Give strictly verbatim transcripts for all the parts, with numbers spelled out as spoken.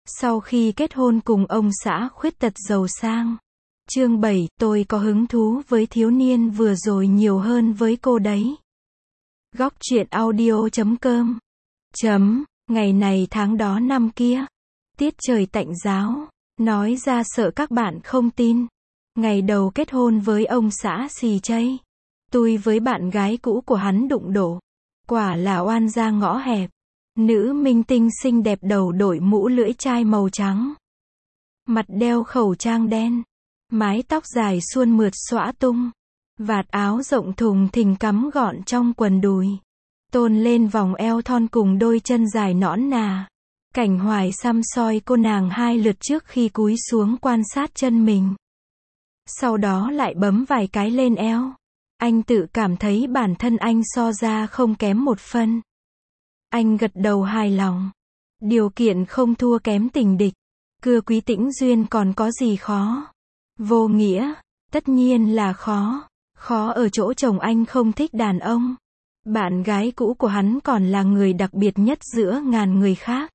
Sau khi kết hôn cùng ông xã khuyết tật giàu sang. Chương bảy, tôi có hứng thú với thiếu niên vừa rồi nhiều hơn với cô đấy. Góc truyện audio chấm com. Chấm, ngày này tháng đó năm kia. Tiết trời tạnh ráo. Nói ra sợ các bạn không tin. Ngày đầu kết hôn với ông xã xì chây. Tôi với bạn gái cũ của hắn đụng độ. Quả là oan gia ngõ hẹp. Nữ minh tinh xinh đẹp đầu đội mũ lưỡi chai màu trắng. Mặt đeo khẩu trang đen. Mái tóc dài suôn mượt xõa tung. Vạt áo rộng thùng thình cắm gọn trong quần đùi. Tôn lên vòng eo thon cùng đôi chân dài nõn nà. Cảnh Hoài săm soi cô nàng hai lượt trước khi cúi xuống quan sát chân mình. Sau đó lại bấm vài cái lên eo. Anh tự cảm thấy bản thân anh so ra không kém một phân. Anh gật đầu hài lòng. Điều kiện không thua kém tình địch. Cưa Quý Tĩnh Duyên còn có gì khó? Vô nghĩa, tất nhiên là khó. Khó ở chỗ chồng anh không thích đàn ông. Bạn gái cũ của hắn còn là người đặc biệt nhất giữa ngàn người khác.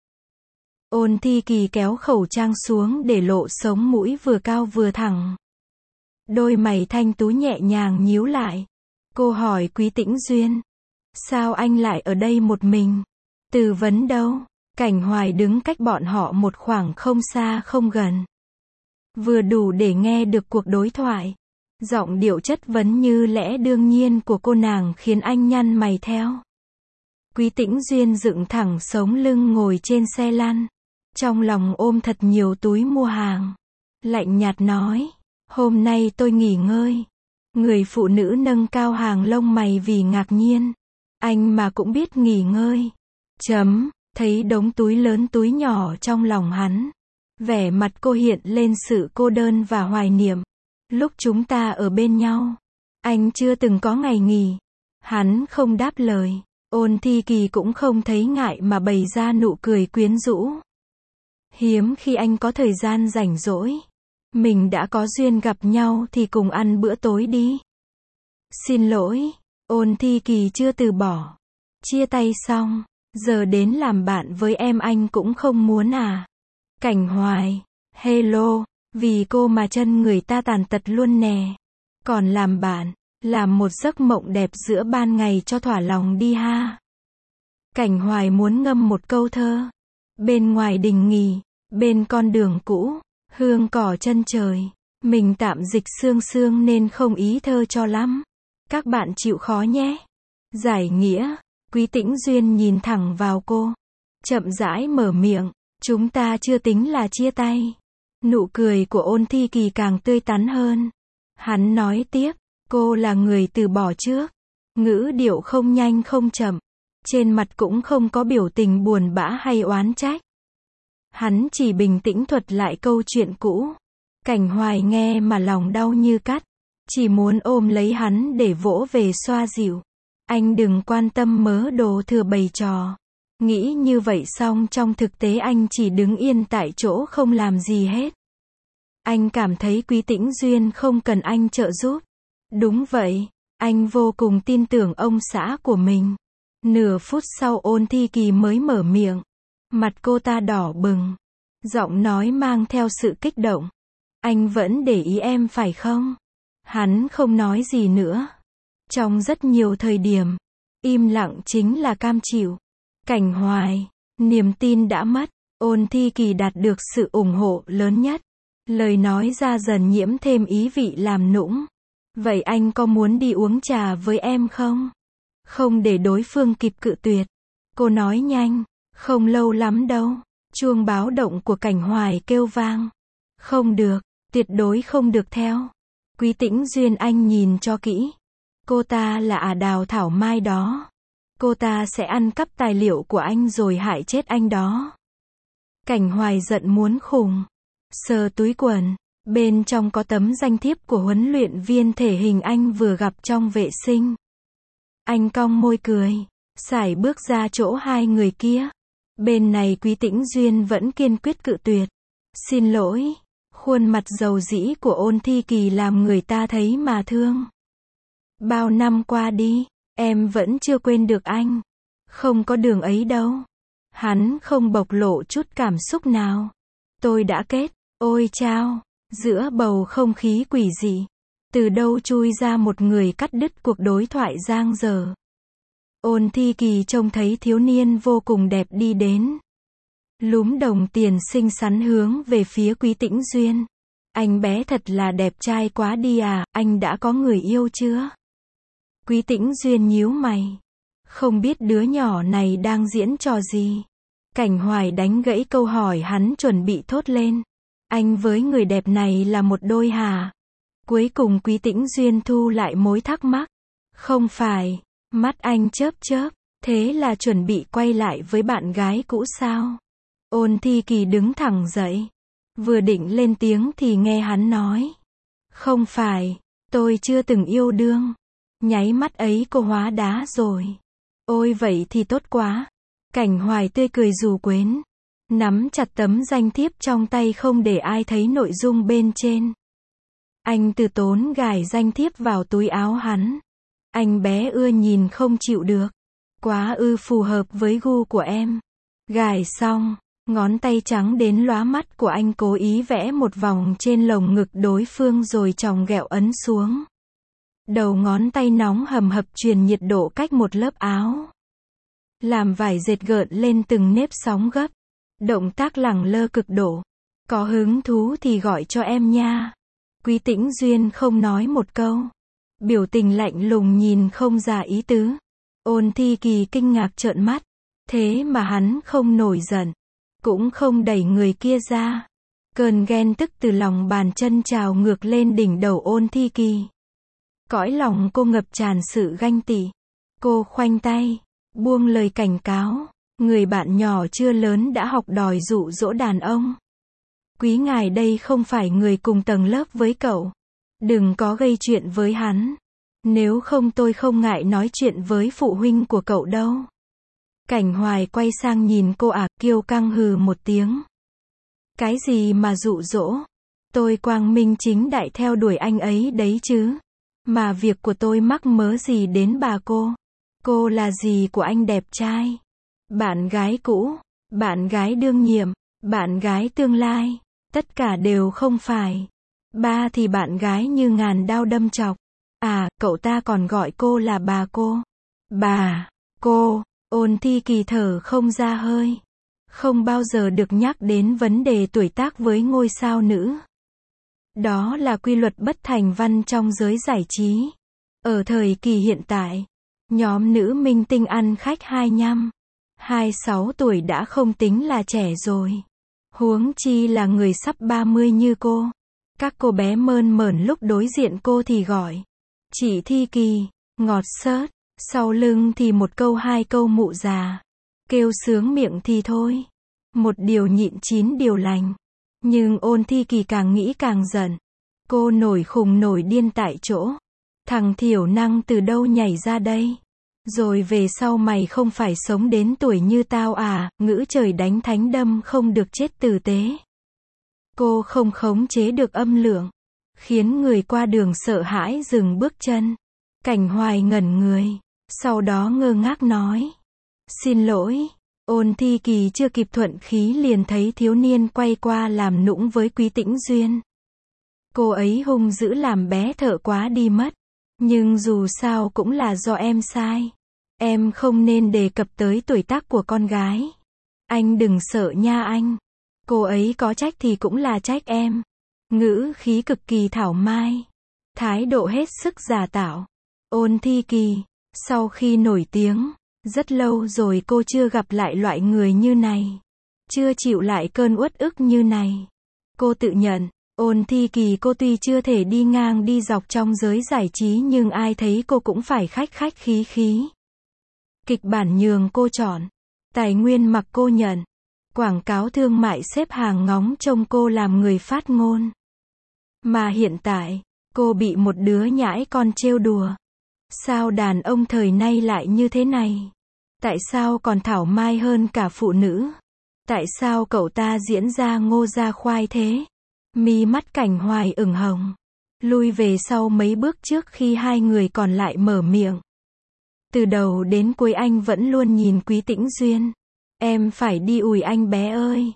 Ôn Thi Kỳ kéo khẩu trang xuống để lộ sống mũi vừa cao vừa thẳng. Đôi mày thanh tú nhẹ nhàng nhíu lại. Cô hỏi Quý Tĩnh Duyên. Sao anh lại ở đây một mình? Tư vấn đâu? Cảnh Hoài đứng cách bọn họ một khoảng không xa không gần. Vừa đủ để nghe được cuộc đối thoại. Giọng điệu chất vấn như lẽ đương nhiên của cô nàng khiến anh nhăn mày theo. Quý Tĩnh Duyên dựng thẳng sống lưng ngồi trên xe lăn. Trong lòng ôm thật nhiều túi mua hàng. Lạnh nhạt nói. Hôm nay tôi nghỉ ngơi. Người phụ nữ nâng cao hàng lông mày vì ngạc nhiên. Anh mà cũng biết nghỉ ngơi. Chấm, thấy đống túi lớn túi nhỏ trong lòng hắn. Vẻ mặt cô hiện lên sự cô đơn và hoài niệm. Lúc chúng ta ở bên nhau, anh chưa từng có ngày nghỉ. Hắn không đáp lời. Ôn Thi Kỳ cũng không thấy ngại mà bày ra nụ cười quyến rũ. Hiếm khi anh có thời gian rảnh rỗi. Mình đã có duyên gặp nhau thì cùng ăn bữa tối đi. Xin lỗi, Ôn Thi Kỳ chưa từ bỏ. Chia tay xong, giờ đến làm bạn với em anh cũng không muốn à. Cảnh Hoài, hello, vì cô mà chân người ta tàn tật luôn nè. Còn làm bạn, làm một giấc mộng đẹp giữa ban ngày cho thỏa lòng đi ha. Cảnh Hoài muốn ngâm một câu thơ. Bên ngoài đình nghỉ, bên con đường cũ, hương cỏ chân trời. Mình tạm dịch sương sương nên không ý thơ cho lắm. Các bạn chịu khó nhé. Giải nghĩa, Quý Tĩnh Duyên nhìn thẳng vào cô. Chậm rãi mở miệng. Chúng ta chưa tính là chia tay. Nụ cười của Ôn Thi Kỳ càng tươi tắn hơn. Hắn nói tiếp. Cô là người từ bỏ trước. Ngữ điệu không nhanh không chậm. Trên mặt cũng không có biểu tình buồn bã hay oán trách. Hắn chỉ bình tĩnh thuật lại câu chuyện cũ. Cảnh Hoài nghe mà lòng đau như cắt. Chỉ muốn ôm lấy hắn để vỗ về xoa dịu. Anh đừng quan tâm mớ đồ thừa bày trò. Nghĩ như vậy xong trong thực tế anh chỉ đứng yên tại chỗ không làm gì hết. Anh cảm thấy Quý Tĩnh Duyên không cần anh trợ giúp. Đúng vậy, anh vô cùng tin tưởng ông xã của mình. Nửa phút sau Ôn Thi Kỳ mới mở miệng. Mặt cô ta đỏ bừng. Giọng nói mang theo sự kích động. Anh vẫn để ý em phải không? Hắn không nói gì nữa. Trong rất nhiều thời điểm, im lặng chính là cam chịu. Cảnh Hoài, niềm tin đã mất. Ôn Thi Kỳ đạt được sự ủng hộ lớn nhất. Lời nói ra dần nhiễm thêm ý vị làm nũng. Vậy anh có muốn đi uống trà với em không? Không để đối phương kịp cự tuyệt. Cô nói nhanh. Không lâu lắm đâu. Chuông báo động của Cảnh Hoài kêu vang. Không được, tuyệt đối không được theo. Quý Tĩnh Duyên anh nhìn cho kỹ. Cô ta là ả đào thảo mai đó. Cô ta sẽ ăn cắp tài liệu của anh rồi hại chết anh đó. Cảnh Hoài giận muốn khùng. Sờ túi quần. Bên trong có tấm danh thiếp của huấn luyện viên thể hình anh vừa gặp trong vệ sinh. Anh cong môi cười. Sải bước ra chỗ hai người kia. Bên này Quý Tĩnh Duyên vẫn kiên quyết cự tuyệt. Xin lỗi. Khuôn mặt dầu dĩ của Ôn Thi Kỳ làm người ta thấy mà thương. Bao năm qua đi, em vẫn chưa quên được anh. Không có đường ấy đâu. Hắn không bộc lộ chút cảm xúc nào. tôi đã kết. Ôi chao, giữa bầu không khí quỷ dị, từ đâu chui ra một người cắt đứt cuộc đối thoại giang dở. Ôn Thi Kỳ trông thấy thiếu niên vô cùng đẹp đi đến. Lúm đồng tiền xinh xắn hướng về phía Quý Tĩnh Duyên. Anh bé thật là đẹp trai quá đi à, anh đã có người yêu chưa? Quý Tĩnh Duyên nhíu mày. Không biết đứa nhỏ này đang diễn trò gì. Cảnh Hoài đánh gãy câu hỏi hắn chuẩn bị thốt lên. Anh với người đẹp này là một đôi hả? Cuối cùng Quý Tĩnh Duyên thu lại mối thắc mắc. Không phải, mắt anh chớp chớp, thế là chuẩn bị quay lại với bạn gái cũ sao? Ôn Thi Kỳ đứng thẳng dậy. Vừa định lên tiếng thì nghe hắn nói. Không phải, tôi chưa từng yêu đương. Nháy mắt ấy cô hóa đá rồi. Ôi vậy thì tốt quá. Cảnh Hoài tươi cười dù quến. Nắm chặt tấm danh thiếp trong tay không để ai thấy nội dung bên trên. Anh từ tốn gài danh thiếp vào túi áo hắn. Anh bé ưa nhìn không chịu được. Quá ư phù hợp với gu của em. Gài xong, ngón tay trắng đến lóa mắt của anh cố ý vẽ một vòng trên lồng ngực đối phương rồi chòng ghẹo ấn xuống. Đầu ngón tay nóng hầm hập truyền nhiệt độ cách một lớp áo. Làm vải dệt gợn lên từng nếp sóng gấp. Động tác lẳng lơ cực độ. Có hứng thú thì gọi cho em nha. Quý Tĩnh Duyên không nói một câu. Biểu tình lạnh lùng nhìn không ra ý tứ. Ôn Thi Kỳ kinh ngạc trợn mắt. Thế mà hắn không nổi giận. Cũng không đẩy người kia ra. Cơn ghen tức từ lòng bàn chân trào ngược lên đỉnh đầu Ôn Thi Kỳ. Cõi lòng cô ngập tràn sự ganh tị. Cô khoanh tay, buông lời cảnh cáo. Người bạn nhỏ chưa lớn đã học đòi dụ dỗ đàn ông. Quý ngài đây không phải người cùng tầng lớp với cậu. Đừng có gây chuyện với hắn. Nếu không tôi không ngại nói chuyện với phụ huynh của cậu đâu. Cảnh Hoài quay sang nhìn cô ả, kiêu căng hừ một tiếng. Cái gì mà dụ dỗ? Tôi quang minh chính đại theo đuổi anh ấy đấy chứ. Mà việc của tôi mắc mớ gì đến bà cô? Cô là gì của anh đẹp trai? Bạn gái cũ, bạn gái đương nhiệm, bạn gái tương lai, tất cả đều không phải. Ba thì bạn gái như ngàn đao đâm chọc. À, cậu ta còn gọi cô là bà cô. Bà, cô, Ôn Thi Kỳ thở không ra hơi. Không bao giờ được nhắc đến vấn đề tuổi tác với ngôi sao nữ. Đó là quy luật bất thành văn trong giới giải trí. Ở thời kỳ hiện tại, nhóm nữ minh tinh ăn khách hai mươi lăm, hai mươi sáu tuổi đã không tính là trẻ rồi. Huống chi là người sắp ba mươi như cô. Các cô bé mơn mởn lúc đối diện cô thì gọi chị Thi Kỳ, ngọt xớt, sau lưng thì một câu hai câu mụ già. Kêu sướng miệng thì thôi. Một điều nhịn chín điều lành. Nhưng Ôn Thi Kỳ càng nghĩ càng giận. Cô nổi khùng nổi điên tại chỗ. Thằng thiểu năng từ đâu nhảy ra đây? Rồi về sau mày không phải sống đến tuổi như tao à? Ngữ trời đánh thánh đâm không được chết tử tế. Cô không khống chế được âm lượng, khiến người qua đường sợ hãi dừng bước chân. Cảnh Hoài ngẩn người, sau đó ngơ ngác nói. Xin lỗi. Ôn Thi Kỳ chưa kịp thuận khí liền thấy thiếu niên quay qua làm nũng với Quý Tĩnh Duyên. Cô ấy hung dữ làm bé thợ quá đi mất. Nhưng dù sao cũng là do em sai. Em không nên đề cập tới tuổi tác của con gái. Anh đừng sợ nha anh. Cô ấy có trách thì cũng là trách em. Ngữ khí cực kỳ thảo mai. Thái độ hết sức giả tạo. Ôn Thi Kỳ, sau khi nổi tiếng, rất lâu rồi cô chưa gặp lại loại người như này. Chưa chịu lại cơn uất ức như này. Cô tự nhận, Ôn Thi Kỳ cô tuy chưa thể đi ngang đi dọc trong giới giải trí nhưng ai thấy cô cũng phải khách khách khí khí. Kịch bản nhường cô chọn. Tài nguyên mặc cô nhận. Quảng cáo thương mại xếp hàng ngóng trông cô làm người phát ngôn. Mà hiện tại, cô bị một đứa nhãi con trêu đùa. Sao đàn ông thời nay lại như thế này? Tại sao còn thảo mai hơn cả phụ nữ? Tại sao cậu ta diễn ra ngô ra khoai thế? Mi mắt Cảnh Hoài ửng hồng. Lui về sau mấy bước trước khi hai người còn lại mở miệng. Từ đầu đến cuối anh vẫn luôn nhìn Quý Tĩnh Duyên. Em phải đi ủi anh bé ơi.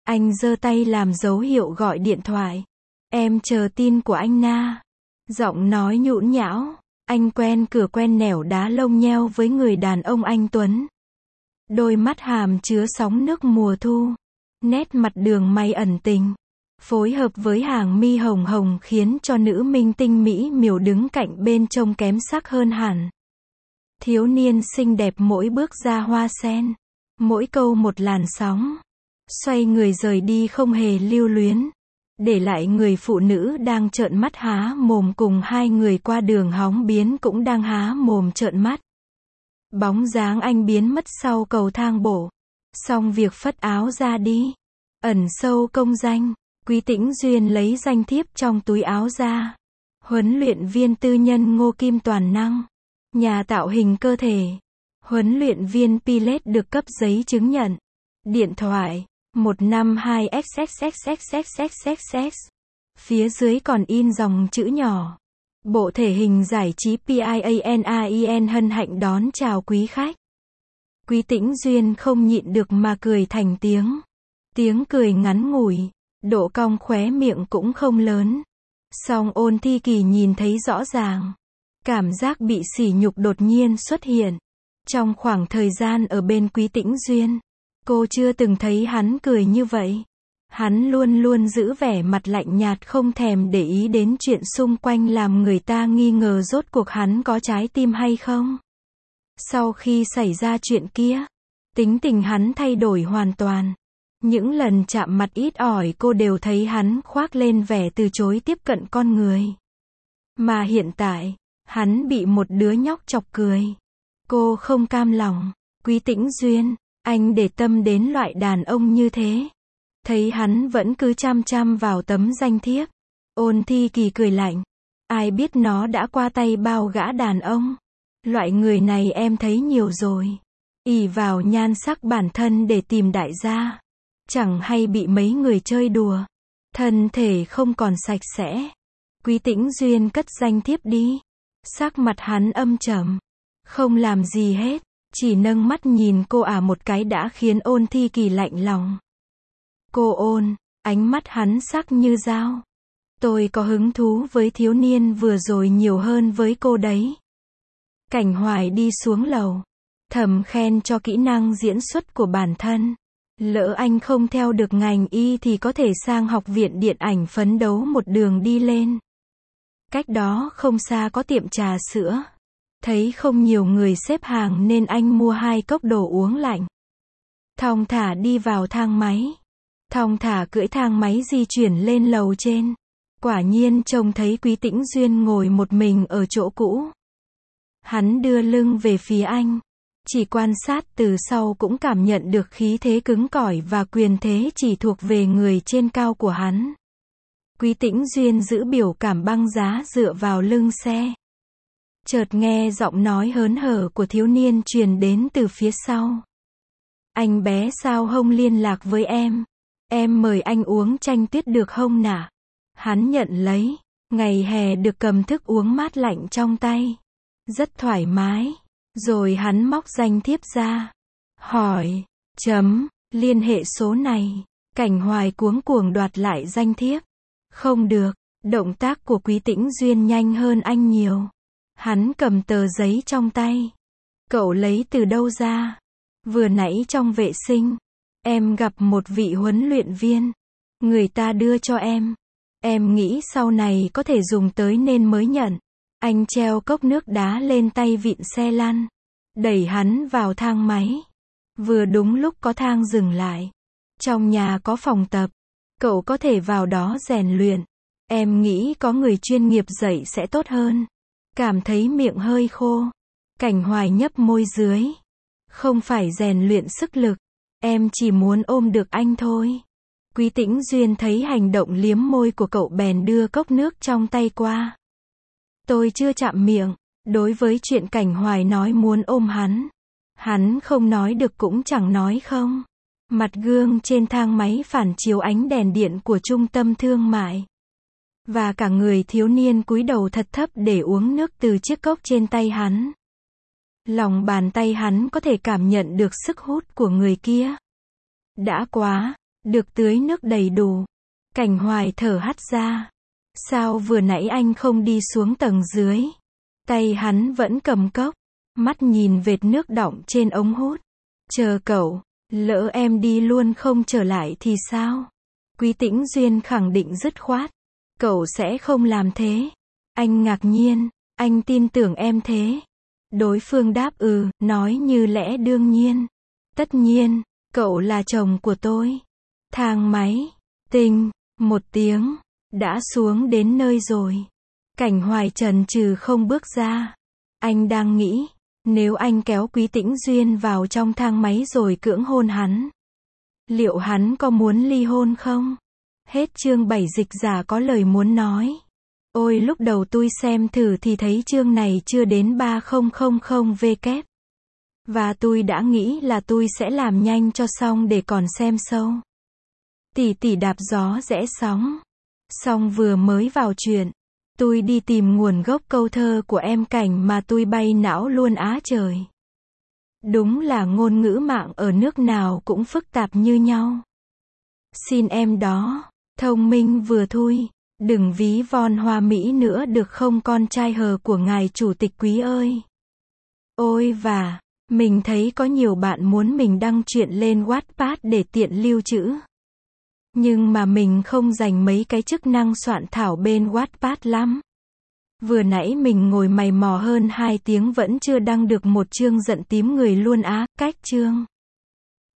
Anh giơ tay làm dấu hiệu gọi điện thoại. Em chờ tin của anh Na. Giọng nói nhũn nhão. Anh quen cửa quen nẻo đá lông nheo với người đàn ông anh Tuấn. Đôi mắt hàm chứa sóng nước mùa thu. Nét mặt đường may ẩn tình. Phối hợp với hàng mi hồng hồng khiến cho nữ minh tinh mỹ miều đứng cạnh bên trông kém sắc hơn hẳn. Thiếu niên xinh đẹp mỗi bước ra hoa sen. Mỗi câu một làn sóng. Xoay người rời đi không hề lưu luyến. Để lại người phụ nữ đang trợn mắt há mồm cùng hai người qua đường hóng biến cũng đang há mồm trợn mắt. Bóng dáng anh biến mất sau cầu thang bộ. Xong việc phất áo ra đi. Ẩn sâu công danh. Quý Tĩnh Duyên lấy danh thiếp trong túi áo ra. Huấn luyện viên tư nhân Ngô Kim toàn năng. Nhà tạo hình cơ thể. Huấn luyện viên Pilates được cấp giấy chứng nhận. Điện thoại một năm hai x x x x x x x x. Phía dưới còn in dòng chữ nhỏ. Bộ thể hình giải trí PIANAIN hân hạnh đón chào quý khách. Quý Tĩnh Duyên không nhịn được mà cười thành tiếng. Tiếng cười ngắn ngủi. Độ cong khóe miệng cũng không lớn. Song Ôn Thi Kỳ nhìn thấy rõ ràng. Cảm giác bị sỉ nhục đột nhiên xuất hiện. Trong khoảng thời gian ở bên Quý Tĩnh Duyên, cô chưa từng thấy hắn cười như vậy. Hắn luôn luôn giữ vẻ mặt lạnh nhạt không thèm để ý đến chuyện xung quanh làm người ta nghi ngờ rốt cuộc hắn có trái tim hay không. Sau khi xảy ra chuyện kia, tính tình hắn thay đổi hoàn toàn. Những lần chạm mặt ít ỏi cô đều thấy hắn khoác lên vẻ từ chối tiếp cận con người. Mà hiện tại, hắn bị một đứa nhóc chọc cười. Cô không cam lòng. Quý Tĩnh Duyên, anh để tâm đến loại đàn ông như thế. Thấy hắn vẫn cứ chăm chăm vào tấm danh thiếp. Ôn Thi Kỳ cười lạnh. Ai biết nó đã qua tay bao gã đàn ông. Loại người này em thấy nhiều rồi. Ỷ vào nhan sắc bản thân để tìm đại gia. Chẳng hay bị mấy người chơi đùa. Thân thể không còn sạch sẽ. Quý Tĩnh Duyên cất danh thiếp đi. Sắc mặt hắn âm trầm. Không làm gì hết. Chỉ nâng mắt nhìn cô ả một cái đã khiến Ôn Thi Kỳ lạnh lòng. Cô Ôn, ánh mắt hắn sắc như dao. Tôi có hứng thú với thiếu niên vừa rồi nhiều hơn với cô đấy. Cảnh Hoài đi xuống lầu. Thầm khen cho kỹ năng diễn xuất của bản thân. Lỡ anh không theo được ngành y thì có thể sang học viện điện ảnh phấn đấu một đường đi lên. Cách đó không xa có tiệm trà sữa. Thấy không nhiều người xếp hàng nên anh mua hai cốc đồ uống lạnh. Thong thả đi vào thang máy. Thong thả cưỡi thang máy di chuyển lên lầu trên. Quả nhiên trông thấy Quý Tĩnh Duyên ngồi một mình ở chỗ cũ. Hắn đưa lưng về phía anh. Chỉ quan sát từ sau cũng cảm nhận được khí thế cứng cỏi và quyền thế chỉ thuộc về người trên cao của hắn. Quý Tĩnh Duyên giữ biểu cảm băng giá dựa vào lưng xe. Chợt nghe giọng nói hớn hở của thiếu niên truyền đến từ phía sau. Anh bé sao không liên lạc với em? Em mời anh uống chanh tuyết được không nả? Hắn nhận lấy. Ngày hè được cầm thức uống mát lạnh trong tay. Rất thoải mái. Rồi hắn móc danh thiếp ra. Hỏi. Chấm. Liên hệ số này. Cảnh Hoài cuống cuồng đoạt lại danh thiếp. Không được. Động tác của Quý Tĩnh Duyên nhanh hơn anh nhiều. Hắn cầm tờ giấy trong tay. Cậu lấy từ đâu ra? Vừa nãy trong vệ sinh. Em gặp một vị huấn luyện viên. Người ta đưa cho em. Em nghĩ sau này có thể dùng tới nên mới nhận. Anh treo cốc nước đá lên tay vịn xe lăn. Đẩy hắn vào thang máy. Vừa đúng lúc có thang dừng lại. Trong nhà có phòng tập. Cậu có thể vào đó rèn luyện. Em nghĩ có người chuyên nghiệp dạy sẽ tốt hơn. Cảm thấy miệng hơi khô. Cảnh Hoài nhấp môi dưới. Không phải rèn luyện sức lực. Em chỉ muốn ôm được anh thôi. Quý Tĩnh Duyên thấy hành động liếm môi của cậu bèn đưa cốc nước trong tay qua. Tôi chưa chạm miệng. Đối với chuyện Cảnh Hoài nói muốn ôm hắn. Hắn không nói được cũng chẳng nói không. Mặt gương trên thang máy phản chiếu ánh đèn điện của trung tâm thương mại. Và cả người thiếu niên cúi đầu thật thấp để uống nước từ chiếc cốc trên tay hắn. Lòng bàn tay hắn có thể cảm nhận được sức hút của người kia. Đã quá, được tưới nước đầy đủ. Cảnh Hoài thở hắt ra. Sao vừa nãy anh không đi xuống tầng dưới? Tay hắn vẫn cầm cốc, mắt nhìn vệt nước đọng trên ống hút. Chờ cậu, lỡ em đi luôn không trở lại thì sao? Quý Tĩnh Duyên khẳng định dứt khoát. Cậu sẽ không làm thế. Anh ngạc nhiên, anh tin tưởng em thế. Đối phương đáp ừ, nói như lẽ đương nhiên. Tất nhiên, cậu là chồng của tôi. Thang máy, tinh, một tiếng, đã xuống đến nơi rồi. Cảnh Hoài chần chừ không bước ra. Anh đang nghĩ, nếu anh kéo Quý Tĩnh Duyên vào trong thang máy rồi cưỡng hôn hắn, liệu hắn có muốn ly hôn không? Hết chương bảy. Dịch giả có lời muốn nói. Ôi lúc đầu tôi xem thử thì thấy chương này chưa đến ba không không không W. Và tôi đã nghĩ là tôi sẽ làm nhanh cho xong để còn xem sâu. Tỷ tỷ đạp gió rẽ sóng. Xong vừa mới vào chuyện, tôi đi tìm nguồn gốc câu thơ của em Cảnh mà tôi bay não luôn á trời. Đúng là ngôn ngữ mạng ở nước nào cũng phức tạp như nhau. Xin em đó, thông minh vừa thui, đừng ví von hoa mỹ nữa được không con trai hờ của ngài chủ tịch Quý ơi. Ôi và, mình thấy có nhiều bạn muốn mình đăng chuyện lên Wattpad để tiện lưu trữ. Nhưng mà mình không dành mấy cái chức năng soạn thảo bên Wattpad lắm. Vừa nãy mình ngồi mày mò hơn hai tiếng vẫn chưa đăng được một chương giận tím người luôn á, cách chương.